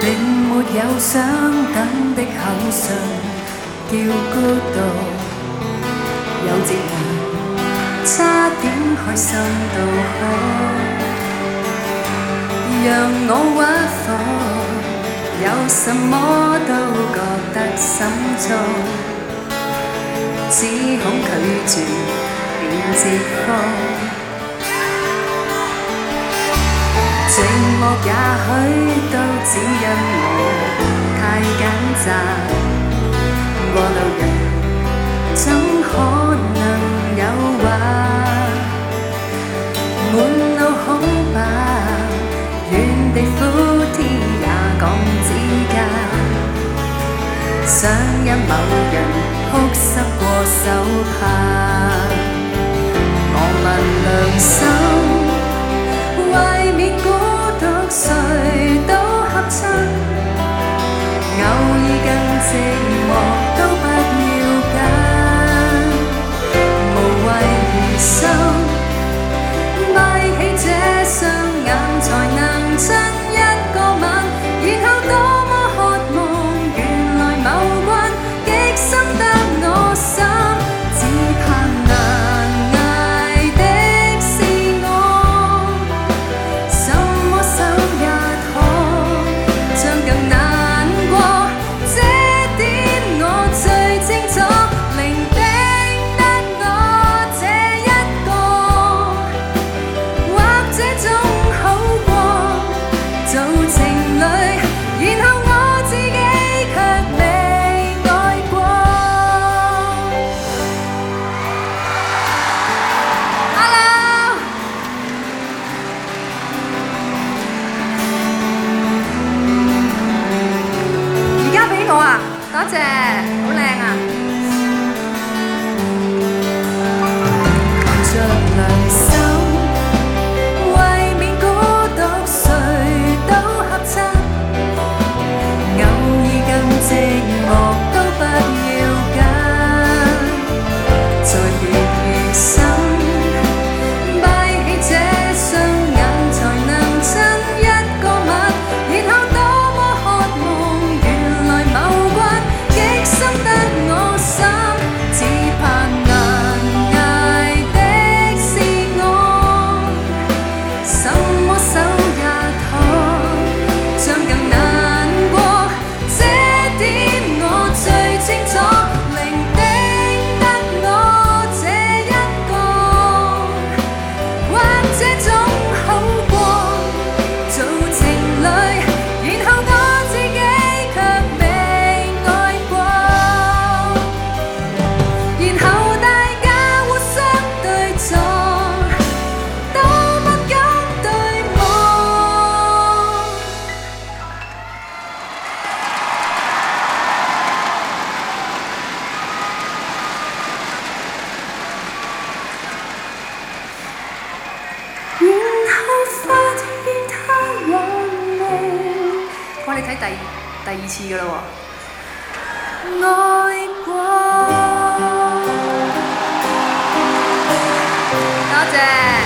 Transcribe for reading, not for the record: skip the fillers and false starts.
並沒有想等的口信，叫孤獨有節日，差點開心到哭，讓我屈服，有什麼都覺得心足，只恐拒絕便折服。寂寞也許都只因我太揀擇，過路人怎可能誘惑？滿路空白，原地苦天也講指甲，想因某人哭濕過手帕。我問良心，為免孤獨誰都合襯，偶爾更寂寞都不要緊，無謂餘生，閉起這雙眼才能親一個吻，然後多麼渴望原來某關極深得我心，只怕難捱的是我，什麼手也拖，將更難過，這點我最清楚，伶仃得我這一個，或這種好過做情侶，然後我自己卻未愛過。Hello，而家俾我啊，多謝，好靚啊！憑着良心，為免孤獨誰都合襯，偶爾更寂寞都不要緊，在月餘生，閉起這雙眼才能親一個吻，然後多麼渴望原來某關極深得我心，只怕難捱的是我，什麼手也拖，將更難過，這點我最清楚，伶仃得我這一個，或這種好過做情侶，然後我自己卻未愛過，然後大家互相對坐，都不敢對望。然後發現他有你，哇！你睇第二次㗎喇喎，愛過，多謝。